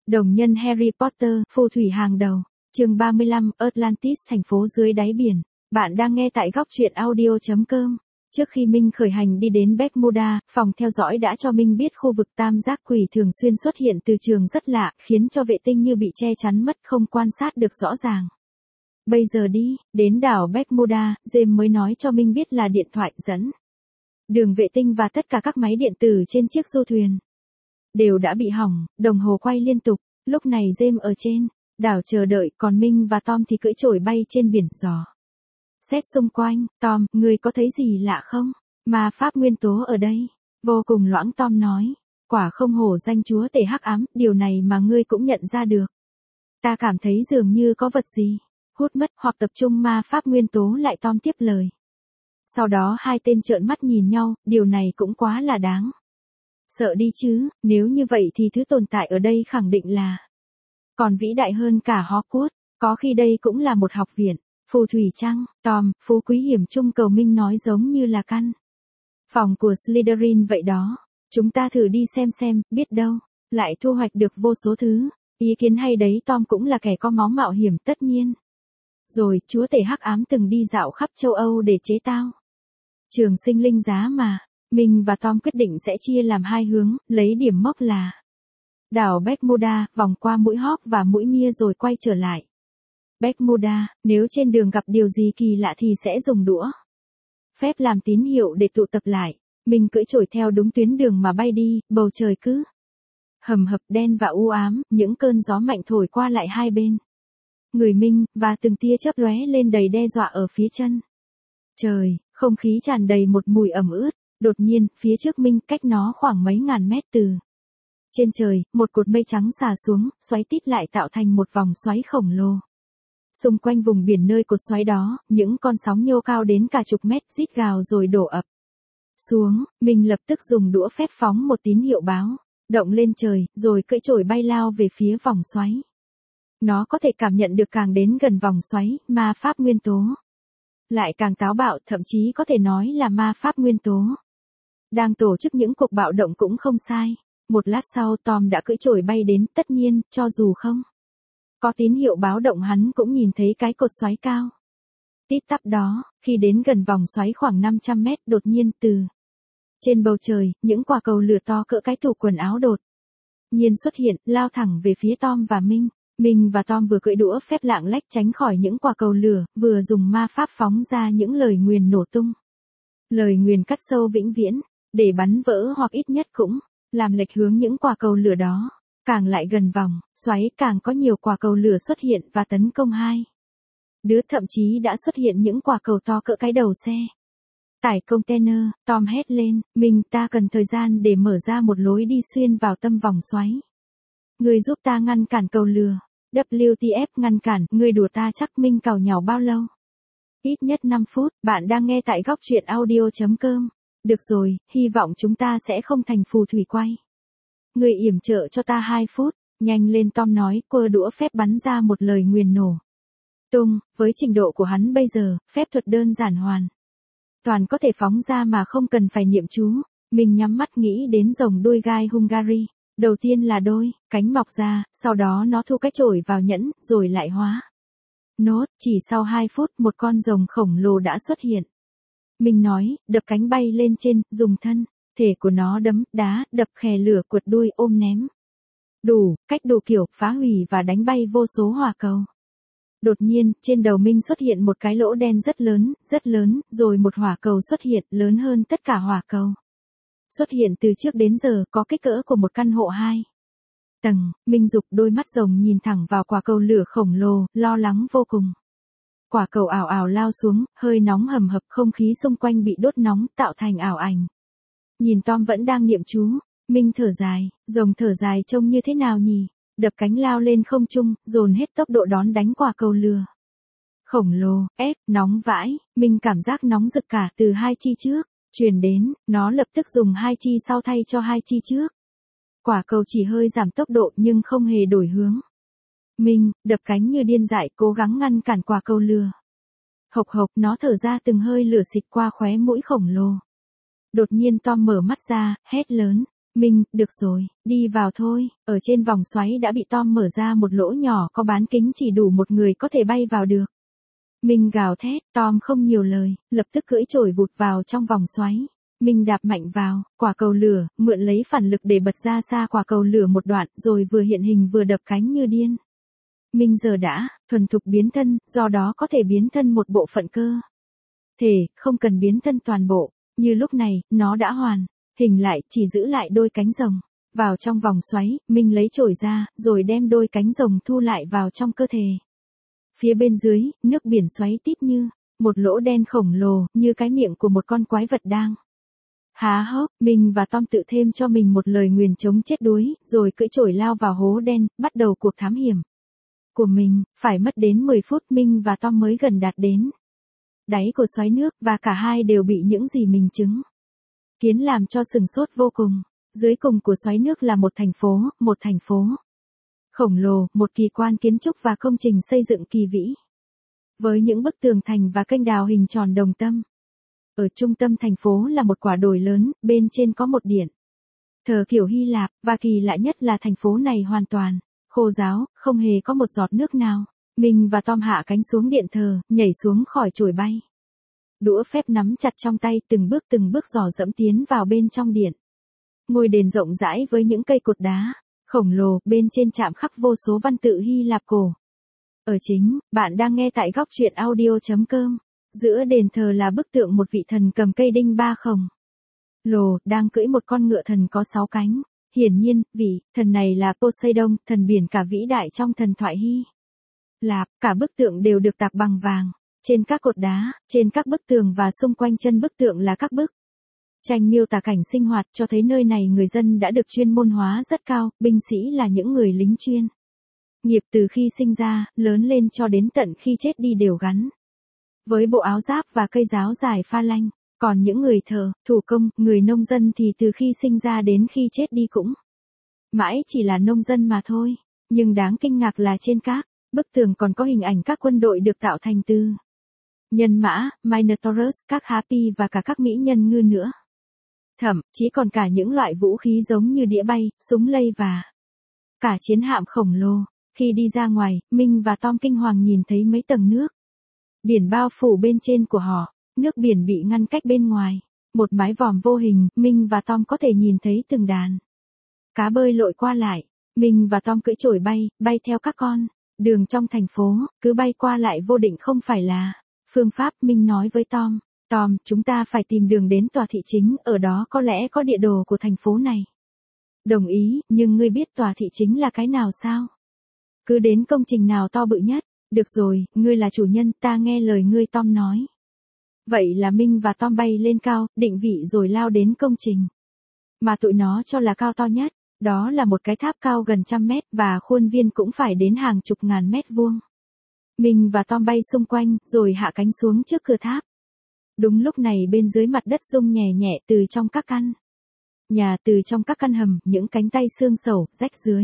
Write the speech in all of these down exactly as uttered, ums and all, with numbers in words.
Đồng nhân Harry Potter, phù thủy hàng đầu. Chương ba mươi lăm, Atlantis, thành phố dưới đáy biển. Bạn đang nghe tại góc truyện audio chấm com. Trước khi Minh khởi hành đi đến Bermuda, phòng theo dõi đã cho Minh biết khu vực tam giác quỷ thường xuyên xuất hiện từ trường rất lạ, khiến cho vệ tinh như bị che chắn mất, không quan sát được rõ ràng. Bây giờ đi, đến đảo Bermuda, James mới nói cho Minh biết là điện thoại dẫn đường vệ tinh và tất cả các máy điện tử trên chiếc du thuyền đều đã bị hỏng, đồng hồ quay liên tục. Lúc này James ở trên đảo chờ đợi, còn Minh và Tom thì cưỡi chổi bay trên biển dò xét xung quanh. Tom, ngươi có thấy gì lạ không? Ma pháp nguyên tố ở đây vô cùng loãng. Tom nói, quả không hổ danh chúa tể hắc ám, điều này mà ngươi cũng nhận ra được. Ta cảm thấy dường như có vật gì hút mất hoặc tập trung ma pháp nguyên tố lại. Tom tiếp lời. Sau đó hai tên trợn mắt nhìn nhau, điều này cũng quá là đáng sợ đi chứ, nếu như vậy thì thứ tồn tại ở đây khẳng định là còn vĩ đại hơn cả Hogwarts, có khi đây cũng là một học viện phù thủy chăng? Tom, phú quý hiểm trung cầu Minh nói giống như là căn phòng của Slytherin vậy đó. Chúng ta thử đi xem xem, biết đâu lại thu hoạch được vô số thứ. Ý kiến hay đấy. Tom cũng là kẻ có máu mạo hiểm tất nhiên. Rồi, chúa tể hắc ám từng đi dạo khắp châu Âu để chế tạo trường sinh linh giá mà. Minh và Tom quyết định sẽ chia làm hai hướng, lấy điểm mốc là đảo Bermuda, vòng qua mũi Hawk và mũi Mia rồi quay trở lại Bermuda. Nếu trên đường gặp điều gì kỳ lạ thì sẽ dùng đũa phép làm tín hiệu để tụ tập lại. Mình cưỡi chổi theo đúng tuyến đường mà bay đi, bầu trời cứ hầm hập đen và u ám, những cơn gió mạnh thổi qua lại hai bên người Minh, và từng tia chớp lóe lên đầy đe dọa ở phía chân trời. Không khí tràn đầy một mùi ẩm ướt. Đột nhiên, phía trước Minh, cách nó khoảng mấy ngàn mét từ trên trời, một cột mây trắng xả xuống, xoáy tít lại tạo thành một vòng xoáy khổng lồ. Xung quanh vùng biển nơi cột xoáy đó, những con sóng nhô cao đến cả chục mét rít gào rồi đổ ập xuống. Mình lập tức dùng đũa phép phóng một tín hiệu báo động lên trời, rồi cưỡi chổi bay lao về phía vòng xoáy. Nó có thể cảm nhận được càng đến gần vòng xoáy, ma pháp nguyên tố lại càng táo bạo, thậm chí có thể nói là ma pháp nguyên tố đang tổ chức những cuộc bạo động cũng không sai. Một lát sau Tom đã cưỡi chổi bay đến, tất nhiên, cho dù không có tín hiệu báo động hắn cũng nhìn thấy cái cột xoáy cao tít tắp đó. Khi đến gần vòng xoáy khoảng năm trăm mét, đột nhiên từ trên bầu trời, những quả cầu lửa to cỡ cái tủ quần áo đột nhiên xuất hiện, lao thẳng về phía Tom và Minh. Minh và Tom vừa cưỡi đũa phép lạng lách tránh khỏi những quả cầu lửa, vừa dùng ma pháp phóng ra những lời nguyền nổ tung. Lời nguyền cắt sâu vĩnh viễn, để bắn vỡ hoặc ít nhất cũng làm lệch hướng những quả cầu lửa đó. Càng lại gần vòng xoáy, càng có nhiều quả cầu lửa xuất hiện và tấn công hai đứa, thậm chí đã xuất hiện những quả cầu to cỡ cái đầu xe tải container. Tom hét lên, Minh, ta cần thời gian để mở ra một lối đi xuyên vào tâm vòng xoáy. Ngươi giúp ta ngăn cản cầu lửa. vê kép tê ép ngăn cản, ngươi đùa ta chắc? Minh càu nhàu bao lâu? Ít nhất năm phút. Bạn đang nghe tại góc truyện audio chấm com. Được rồi, hy vọng chúng ta sẽ không thành phù thủy quay. Ngươi yểm trợ cho ta hai phút. Nhanh lên, Tom nói, quơ đũa phép bắn ra một lời nguyền nổ tung. Với trình độ của hắn bây giờ, phép thuật đơn giản hoàn toàn có thể phóng ra mà không cần phải niệm chú. Mình nhắm mắt nghĩ đến rồng đuôi gai Hungary. Đầu tiên là đôi cánh mọc ra, sau đó nó thu cái chổi vào nhẫn, rồi lại hóa nốt. Chỉ sau hai phút, một con rồng khổng lồ đã xuất hiện. Mình nói, đập cánh bay lên trên, dùng thân thể của nó đấm, đá, đập khè lửa, quật đuôi, ôm ném. Đủ cách đủ kiểu, phá hủy và đánh bay vô số hỏa cầu. Đột nhiên, trên đầu Minh xuất hiện một cái lỗ đen rất lớn, rất lớn, rồi một hỏa cầu xuất hiện, lớn hơn tất cả hỏa cầu xuất hiện từ trước đến giờ, có kích cỡ của một căn hộ hai tầng. Minh dục đôi mắt rồng nhìn thẳng vào quả cầu lửa khổng lồ, lo lắng vô cùng. Quả cầu ảo ảo lao xuống, hơi nóng hầm hập, không khí xung quanh bị đốt nóng, tạo thành ảo ảnh. Nhìn Tom vẫn đang niệm chú, Minh thở dài, rồng thở dài trông như thế nào nhỉ? Đập cánh lao lên không trung, dồn hết tốc độ đón đánh quả cầu lửa khổng lồ. Ép, nóng vãi. Minh cảm giác nóng rực cả từ hai chi trước truyền đến, nó lập tức dùng hai chi sau thay cho hai chi trước. Quả cầu chỉ hơi giảm tốc độ nhưng không hề đổi hướng. Minh đập cánh như điên dại, cố gắng ngăn cản quả cầu lửa. Hộc hộc, nó thở ra từng hơi lửa xịt qua khóe mũi khổng lồ. Đột nhiên Tom mở mắt ra, hét lớn, Minh, được rồi, đi vào thôi. Ở trên vòng xoáy đã bị Tom mở ra một lỗ nhỏ có bán kính chỉ đủ một người có thể bay vào được. Minh gào thét, Tom không nhiều lời, lập tức cưỡi chổi vụt vào trong vòng xoáy. Minh đạp mạnh vào, quả cầu lửa, mượn lấy phản lực để bật ra xa quả cầu lửa một đoạn, rồi vừa hiện hình vừa đập cánh như điên. Minh giờ đã, thuần thục biến thân, do đó có thể biến thân một bộ phận cơ thể, không cần biến thân toàn bộ. Như lúc này, nó đã hoàn hình lại, chỉ giữ lại đôi cánh rồng. Vào trong vòng xoáy, Minh lấy chổi ra, rồi đem đôi cánh rồng thu lại vào trong cơ thể. Phía bên dưới, nước biển xoáy tít như một lỗ đen khổng lồ, như cái miệng của một con quái vật đang há hốc. Minh và Tom tự thêm cho mình một lời nguyền chống chết đuối, rồi cưỡi chổi lao vào hố đen, bắt đầu cuộc thám hiểm của mình. Phải mất đến mười phút Minh và Tom mới gần đạt đến đáy của xoáy nước, và cả hai đều bị những gì mình chứng kiến làm cho sửng sốt vô cùng. Dưới cùng của xoáy nước là một thành phố, một thành phố khổng lồ, một kỳ quan kiến trúc và công trình xây dựng kỳ vĩ. Với những bức tường thành và kênh đào hình tròn đồng tâm. Ở trung tâm thành phố là một quả đồi lớn, bên trên có một điện thờ kiểu Hy Lạp, và kỳ lạ nhất là thành phố này hoàn toàn khô ráo, không hề có một giọt nước nào. Minh và Tom hạ cánh xuống điện thờ, nhảy xuống khỏi chổi bay. Đũa phép nắm chặt trong tay, từng bước từng bước dò dẫm tiến vào bên trong điện. Ngôi đền rộng rãi với những cây cột đá khổng lồ, bên trên chạm khắc vô số văn tự Hy Lạp cổ. Ở chính, bạn đang nghe tại góc truyện audio chấm com. Giữa đền thờ là bức tượng một vị thần cầm cây đinh ba khổng lồ, đang cưỡi một con ngựa thần có sáu cánh. Hiển nhiên, vị thần này là Poseidon, thần biển cả vĩ đại trong thần thoại Hy Lạp. Cả bức tượng đều được tạc bằng vàng. Trên các cột đá, trên các bức tường và xung quanh chân bức tượng là các bức tranh miêu tả cảnh sinh hoạt, cho thấy nơi này người dân đã được chuyên môn hóa rất cao. Binh sĩ là những người lính chuyên nghiệp từ khi sinh ra, lớn lên cho đến tận khi chết đi đều gắn với bộ áo giáp và cây giáo dài pha lanh. Còn những người thợ, thủ công, người nông dân thì từ khi sinh ra đến khi chết đi cũng mãi chỉ là nông dân mà thôi. Nhưng đáng kinh ngạc là trên các bức tường còn có hình ảnh các quân đội được tạo thành từ nhân mã, Minotaurus, các Harpy và cả các mỹ nhân ngư nữa. Thậm chí còn cả những loại vũ khí giống như đĩa bay, súng lây và cả chiến hạm khổng lồ. Khi đi ra ngoài, Minh và Tom kinh hoàng nhìn thấy mấy tầng nước biển bao phủ bên trên của họ. Nước biển bị ngăn cách bên ngoài. Một mái vòm vô hình, Minh và Tom có thể nhìn thấy từng đàn cá bơi lội qua lại. Minh và Tom cưỡi chổi bay, bay theo các con đường trong thành phố, cứ bay qua lại vô định không phải là phương pháp. Minh nói với Tom, Tom, chúng ta phải tìm đường đến tòa thị chính, ở đó có lẽ có địa đồ của thành phố này. Đồng ý, nhưng ngươi biết tòa thị chính là cái nào sao? Cứ đến công trình nào to bự nhất. Được rồi, ngươi là chủ nhân, ta nghe lời ngươi, Tom nói. Vậy là Minh và Tom bay lên cao, định vị rồi lao đến công trình mà tụi nó cho là cao to nhất. Đó là một cái tháp cao gần trăm mét, và khuôn viên cũng phải đến hàng chục ngàn mét vuông. Minh và Tom bay xung quanh, rồi hạ cánh xuống trước cửa tháp. Đúng lúc này bên dưới mặt đất rung nhẹ nhẹ, từ trong các căn nhà, từ trong các căn hầm, những cánh tay xương sầu, rách dưới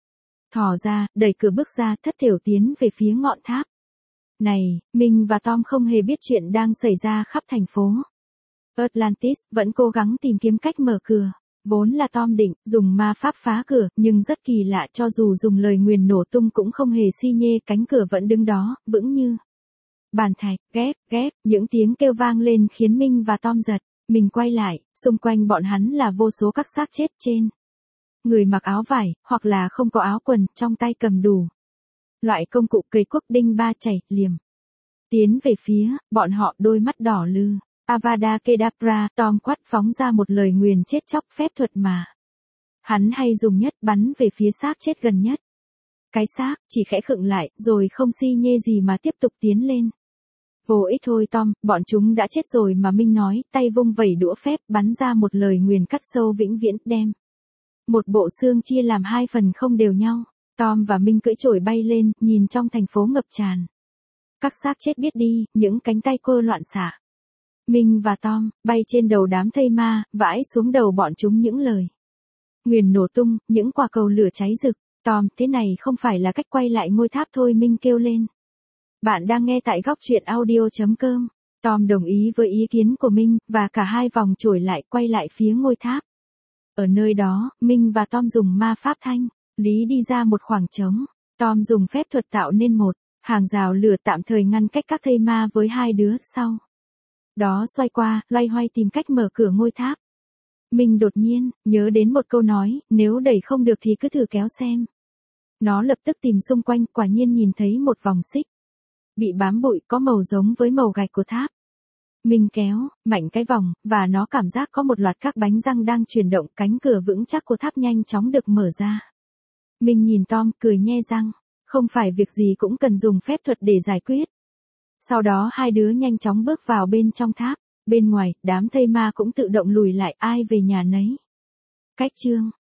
thò ra, đẩy cửa bước ra, thất thểu tiến về phía ngọn tháp. Này, Minh và Tom không hề biết chuyện đang xảy ra khắp thành phố Atlantis, vẫn cố gắng tìm kiếm cách mở cửa. Vốn là Tom định dùng ma pháp phá cửa, nhưng rất kỳ lạ, cho dù dùng lời nguyền nổ tung cũng không hề xi nhê, cánh cửa vẫn đứng đó, vững như bàn thạch. Ghép, ghép, những tiếng kêu vang lên khiến Minh và Tom giật mình quay lại. Xung quanh bọn hắn là vô số các xác chết, trên người mặc áo vải, hoặc là không có áo quần, trong tay cầm đủ loại công cụ cây cuốc, đinh ba chảy, liềm. Tiến về phía bọn họ, đôi mắt đỏ lừ. Avada Kedavra, Tom quát phóng ra một lời nguyền chết chóc, phép thuật mà hắn hay dùng nhất, bắn về phía xác chết gần nhất. Cái xác chỉ khẽ khựng lại, rồi không xi nhê gì mà tiếp tục tiến lên. Vô ích thôi Tom, bọn chúng đã chết rồi mà. Minh nói, tay vung vẩy đũa phép, bắn ra một lời nguyền cắt sâu vĩnh viễn, đem một bộ xương chia làm hai phần không đều nhau. Tom và Minh cưỡi chổi bay lên, nhìn trong thành phố ngập tràn các xác chết biết đi, những cánh tay cô loạn xạ. Minh và Tom bay trên đầu đám thây ma, vãi xuống đầu bọn chúng những lời nguyền nổ tung, những quả cầu lửa cháy rực. Tom, thế này không phải là cách quay lại ngôi tháp thôi, Minh kêu lên. Bạn đang nghe tại góc truyện audio chấm com. Tom đồng ý với ý kiến của Minh, và cả hai vòng chổi lại, quay lại phía ngôi tháp. Ở nơi đó, Minh và Tom dùng ma pháp thanh, lý đi ra một khoảng trống. Tom dùng phép thuật tạo nên một hàng rào lửa tạm thời ngăn cách các thây ma với hai đứa sau. Đó xoay qua, loay hoay tìm cách mở cửa ngôi tháp. Minh đột nhiên, nhớ đến một câu nói, nếu đẩy không được thì cứ thử kéo xem. Nó lập tức tìm xung quanh, quả nhiên nhìn thấy một vòng xích. Bị bám bụi có màu giống với màu gạch của tháp. Minh kéo, mạnh cái vòng, và nó cảm giác có một loạt các bánh răng đang chuyển động, cánh cửa vững chắc của tháp nhanh chóng được mở ra. Minh nhìn Tom, cười nhe răng, không phải việc gì cũng cần dùng phép thuật để giải quyết. Sau đó hai đứa nhanh chóng bước vào bên trong tháp, bên ngoài, đám thây ma cũng tự động lùi lại, ai về nhà nấy. Cách chương